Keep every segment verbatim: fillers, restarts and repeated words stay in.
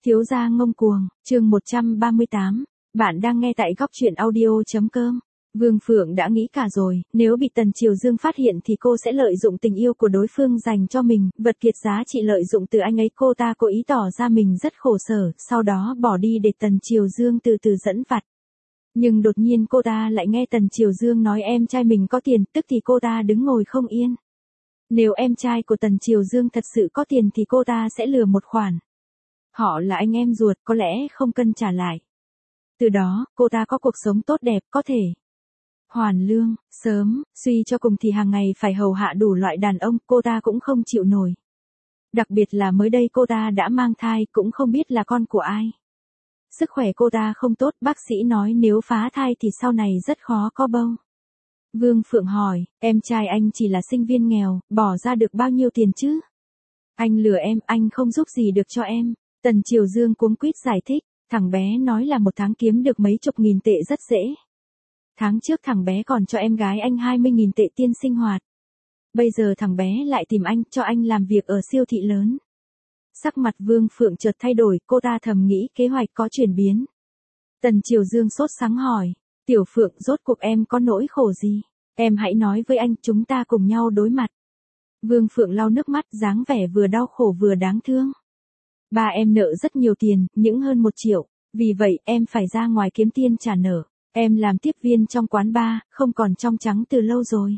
Thiếu gia ngông cuồng, chương một trăm ba mươi tám. Bạn đang nghe tại góc truyện audio.com. Vương Phượng đã nghĩ cả rồi, nếu bị Tần Triều Dương phát hiện thì cô sẽ lợi dụng tình yêu của đối phương dành cho mình, vật kiệt giá trị lợi dụng từ anh ấy. Cô ta cố ý tỏ ra mình rất khổ sở, sau đó bỏ đi để Tần Triều Dương từ từ dẫn vặt. Nhưng đột nhiên cô ta lại nghe Tần Triều Dương nói em trai mình có tiền, tức thì cô ta đứng ngồi không yên. Nếu em trai của Tần Triều Dương thật sự có tiền thì cô ta sẽ lừa một khoản. Họ là anh em ruột, có lẽ không cần trả lại. Từ đó, cô ta có cuộc sống tốt đẹp, có thể hoàn lương, sớm, suy cho cùng thì hàng ngày phải hầu hạ đủ loại đàn ông, cô ta cũng không chịu nổi. Đặc biệt là mới đây cô ta đã mang thai, cũng không biết là con của ai. Sức khỏe cô ta không tốt, bác sĩ nói nếu phá thai thì sau này rất khó có bầu. Vương Phượng hỏi, em trai anh chỉ là sinh viên nghèo, bỏ ra được bao nhiêu tiền chứ? Anh lừa em, anh không giúp gì được cho em. Tần Triều Dương cuống quýt giải thích, thằng bé nói là một tháng kiếm được mấy chục nghìn tệ rất dễ. Tháng trước thằng bé còn cho em gái anh hai mươi nghìn tệ tiền sinh hoạt. Bây giờ thằng bé lại tìm anh, cho anh làm việc ở siêu thị lớn. Sắc mặt Vương Phượng chợt thay đổi, cô ta thầm nghĩ kế hoạch có chuyển biến. Tần Triều Dương sốt sắng hỏi, Tiểu Phượng rốt cuộc em có nỗi khổ gì? Em hãy nói với anh, chúng ta cùng nhau đối mặt. Vương Phượng lau nước mắt, dáng vẻ vừa đau khổ vừa đáng thương. Ba em nợ rất nhiều tiền, những hơn một triệu, vì vậy em phải ra ngoài kiếm tiền trả nợ. Em làm tiếp viên trong quán bar, không còn trong trắng từ lâu rồi.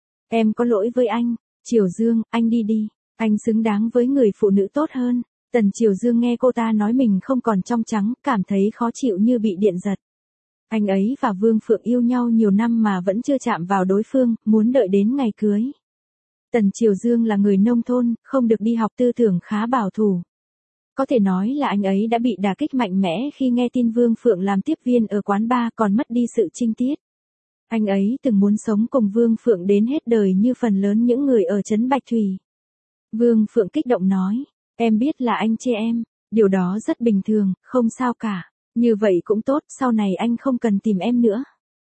Em có lỗi với anh. Triều Dương, anh đi đi, anh xứng đáng với người phụ nữ tốt hơn. Tần Triều Dương nghe cô ta nói mình không còn trong trắng, cảm thấy khó chịu như bị điện giật. Anh ấy và Vương Phượng yêu nhau nhiều năm mà vẫn chưa chạm vào đối phương, muốn đợi đến ngày cưới. Tần Triều Dương là người nông thôn, không được đi học, tư tưởng khá bảo thủ. Có thể nói là anh ấy đã bị đả kích mạnh mẽ khi nghe tin Vương Phượng làm tiếp viên ở quán bar, còn mất đi sự trinh tiết. Anh ấy từng muốn sống cùng Vương Phượng đến hết đời như phần lớn những người ở trấn Bạch Thủy. Vương Phượng kích động nói, em biết là anh chê em, điều đó rất bình thường, không sao cả. Như vậy cũng tốt, sau này anh không cần tìm em nữa.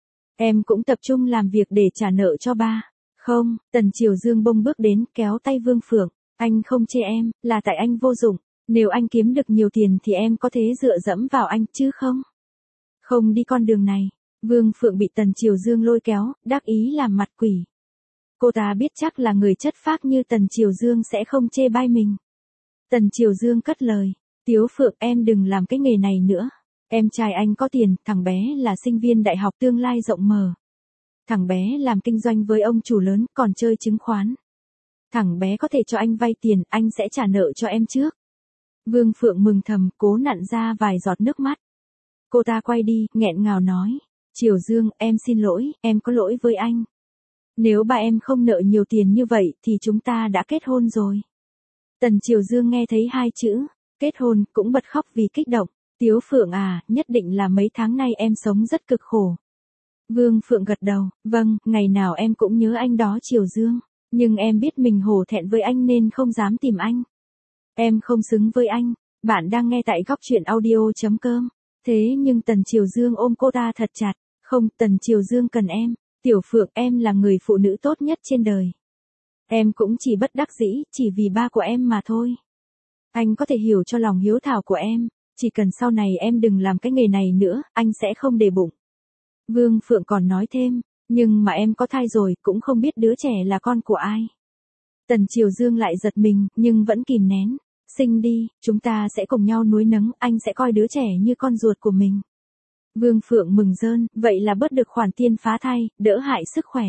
Em cũng tập trung làm việc để trả nợ cho ba. Không, Tần Triều Dương bông bước đến, kéo tay Vương Phượng. Anh không chê em, là tại anh vô dụng. Nếu anh kiếm được nhiều tiền thì em có thể dựa dẫm vào anh, chứ không? Không đi con đường này. Vương Phượng bị Tần Triều Dương lôi kéo, đắc ý làm mặt quỷ. Cô ta biết chắc là người chất phác như Tần Triều Dương sẽ không chê bai mình. Tần Triều Dương cất lời, Tiếu Phượng em đừng làm cái nghề này nữa. Em trai anh có tiền, thằng bé là sinh viên đại học, tương lai rộng mở. Thằng bé làm kinh doanh với ông chủ lớn, còn chơi chứng khoán. Thằng bé có thể cho anh vay tiền, anh sẽ trả nợ cho em trước. Vương Phượng mừng thầm, cố nặn ra vài giọt nước mắt. Cô ta quay đi, nghẹn ngào nói, Triều Dương, em xin lỗi, em có lỗi với anh. Nếu ba em không nợ nhiều tiền như vậy thì chúng ta đã kết hôn rồi. Tần Triều Dương nghe thấy hai chữ, kết hôn, cũng bật khóc vì kích động. Tiếu Phượng à, nhất định là mấy tháng nay em sống rất cực khổ. Vương Phượng gật đầu, vâng, ngày nào em cũng nhớ anh đó Triều Dương. Nhưng em biết mình hổ thẹn với anh nên không dám tìm anh. Em không xứng với anh. Bạn đang nghe tại góc truyện audio.com. Thế nhưng Tần Triều Dương ôm cô ta thật chặt. Không, Tần Triều Dương cần em. Tiểu Phượng, em là người phụ nữ tốt nhất trên đời. Em cũng chỉ bất đắc dĩ, chỉ vì ba của em mà thôi. Anh có thể hiểu cho lòng hiếu thảo của em. Chỉ cần sau này em đừng làm cái nghề này nữa, anh sẽ không để bụng. Vương Phượng còn nói thêm, nhưng mà em có thai rồi, cũng không biết đứa trẻ là con của ai. Tần Triều Dương lại giật mình, nhưng vẫn kìm nén. Sinh đi, chúng ta sẽ cùng nhau nuôi nấng, anh sẽ coi đứa trẻ như con ruột của mình. Vương Phượng mừng rơn, vậy là bớt được khoản tiền phá thai, đỡ hại sức khỏe.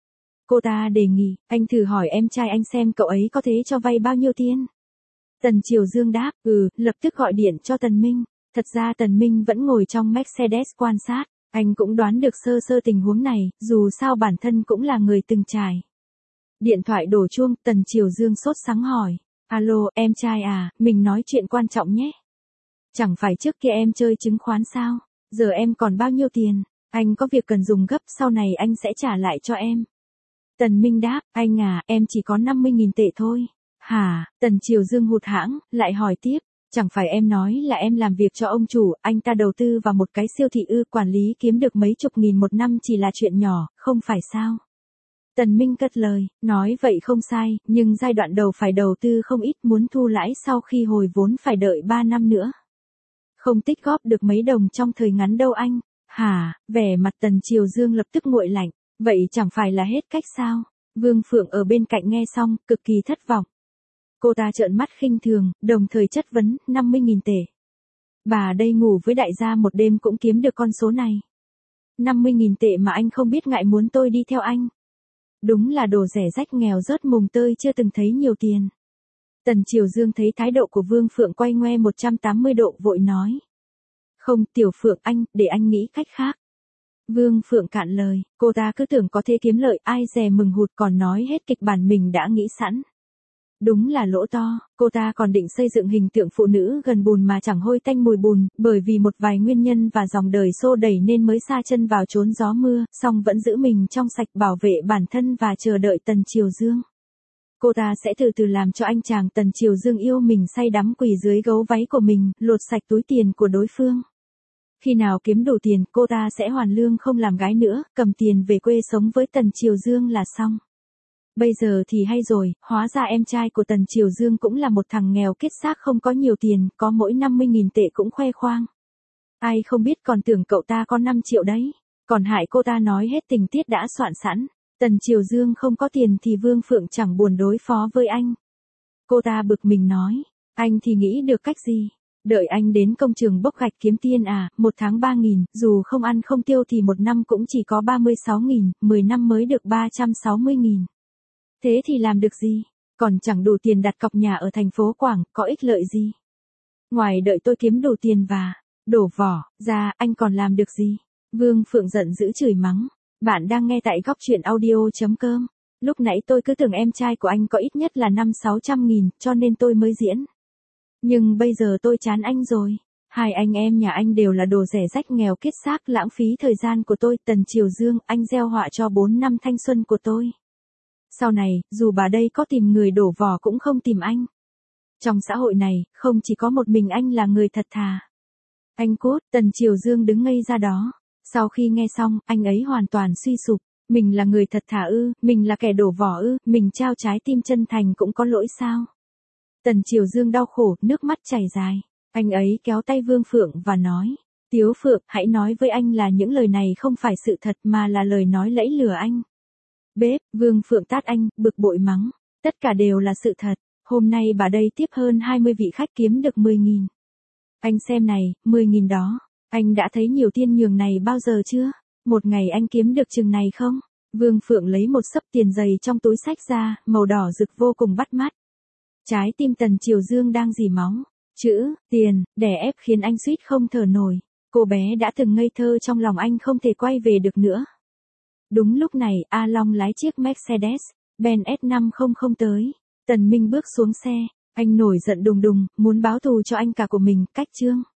Cô ta đề nghị, anh thử hỏi em trai anh xem cậu ấy có thể cho vay bao nhiêu tiền. Tần Triều Dương đáp, ừ, lập tức gọi điện cho Tần Minh. Thật ra Tần Minh vẫn ngồi trong Mercedes quan sát, anh cũng đoán được sơ sơ tình huống này, dù sao bản thân cũng là người từng trải. Điện thoại đổ chuông, Tần Triều Dương sốt sắng hỏi, alo, em trai à, mình nói chuyện quan trọng nhé. Chẳng phải trước kia em chơi chứng khoán sao, giờ em còn bao nhiêu tiền, anh có việc cần dùng gấp, sau này anh sẽ trả lại cho em. Tần Minh đáp, anh à, em chỉ có năm mươi nghìn tệ thôi. Hả, Tần Triều Dương hụt hẫng, lại hỏi tiếp, chẳng phải em nói là em làm việc cho ông chủ, anh ta đầu tư vào một cái siêu thị ư, quản lý kiếm được mấy chục nghìn một năm chỉ là chuyện nhỏ, không phải sao? Tần Minh cất lời, nói vậy không sai, nhưng giai đoạn đầu phải đầu tư không ít, muốn thu lãi sau khi hồi vốn phải đợi ba năm nữa. Không tích góp được mấy đồng trong thời ngắn đâu anh. Hả, vẻ mặt Tần Triều Dương lập tức nguội lạnh. Vậy chẳng phải là hết cách sao? Vương Phượng ở bên cạnh nghe xong, cực kỳ thất vọng. Cô ta trợn mắt khinh thường, đồng thời chất vấn, năm mươi nghìn tệ. Bà đây ngủ với đại gia một đêm cũng kiếm được con số này. năm mươi nghìn tệ mà anh không biết ngại muốn tôi đi theo anh. Đúng là đồ rẻ rách nghèo rớt mùng tơi chưa từng thấy nhiều tiền. Tần Triều Dương thấy thái độ của Vương Phượng quay ngoe một trăm tám mươi độ vội nói. Không, Tiểu Phượng anh, để anh nghĩ cách khác. Vương Phượng cạn lời, cô ta cứ tưởng có thể kiếm lợi, ai dè mừng hụt còn nói hết kịch bản mình đã nghĩ sẵn. Đúng là lỗ to, cô ta còn định xây dựng hình tượng phụ nữ gần bùn mà chẳng hôi tanh mùi bùn, bởi vì một vài nguyên nhân và dòng đời xô đẩy nên mới sa chân vào trốn gió mưa, song vẫn giữ mình trong sạch bảo vệ bản thân và chờ đợi Tần Triều Dương. Cô ta sẽ từ từ làm cho anh chàng Tần Triều Dương yêu mình say đắm quỳ dưới gấu váy của mình, lột sạch túi tiền của đối phương. Khi nào kiếm đủ tiền, cô ta sẽ hoàn lương không làm gái nữa, cầm tiền về quê sống với Tần Triều Dương là xong. Bây giờ thì hay rồi, hóa ra em trai của Tần Triều Dương cũng là một thằng nghèo kết xác không có nhiều tiền, có mỗi năm mươi nghìn tệ cũng khoe khoang. Ai không biết còn tưởng cậu ta có năm triệu đấy, còn hại cô ta nói hết tình tiết đã soạn sẵn. Tần Triều Dương không có tiền thì Vương Phượng chẳng buồn đối phó với anh. Cô ta bực mình nói, anh thì nghĩ được cách gì? Đợi anh đến công trường bốc gạch kiếm tiền à, một tháng ba nghìn, dù không ăn không tiêu thì một năm cũng chỉ có ba mươi sáu nghìn, mười năm mới được ba trăm sáu mươi nghìn. Thế thì làm được gì? Còn chẳng đủ tiền đặt cọc nhà ở thành phố Quảng, có ích lợi gì? Ngoài đợi tôi kiếm đủ tiền và đổ vỏ ra, anh còn làm được gì? Vương Phượng giận dữ chửi mắng. Bạn đang nghe tại góc truyện audio chấm com. Lúc nãy tôi cứ tưởng em trai của anh có ít nhất là năm sáu trăm nghìn, cho nên tôi mới diễn. Nhưng bây giờ tôi chán anh rồi. Hai anh em nhà anh đều là đồ rẻ rách nghèo kết xác, lãng phí thời gian của tôi. Tần Triều Dương, anh gieo họa cho bốn năm thanh xuân của tôi. Sau này, dù bà đây có tìm người đổ vỏ cũng không tìm anh. Trong xã hội này, không chỉ có một mình anh là người thật thà. Anh cút, Tần Triều Dương đứng ngây ra đó. Sau khi nghe xong, anh ấy hoàn toàn suy sụp. Mình là người thật thà ư, mình là kẻ đổ vỏ ư, mình trao trái tim chân thành cũng có lỗi sao? Tần Triều Dương đau khổ, nước mắt chảy dài. Anh ấy kéo tay Vương Phượng và nói, Tiếu Phượng, hãy nói với anh là những lời này không phải sự thật mà là lời nói lẫy lừa anh. Bếp, Vương Phượng tát anh, bực bội mắng. Tất cả đều là sự thật. Hôm nay bà đây tiếp hơn hai mươi vị khách kiếm được mười nghìn. Anh xem này, mười nghìn đó. Anh đã thấy nhiều tiên nhường này bao giờ chưa? Một ngày anh kiếm được chừng này không? Vương Phượng lấy một xấp tiền dày trong túi xách ra, màu đỏ rực vô cùng bắt mắt. Trái tim Tần Triều Dương đang rỉ máu. Chữ, tiền, đè ép khiến anh suýt không thở nổi. Cô bé đã từng ngây thơ trong lòng anh không thể quay về được nữa. Đúng lúc này, A Long lái chiếc Mercedes-Benz S năm trăm tới. Tần Minh bước xuống xe. Anh nổi giận đùng đùng, muốn báo thù cho anh cả của mình, cách chương.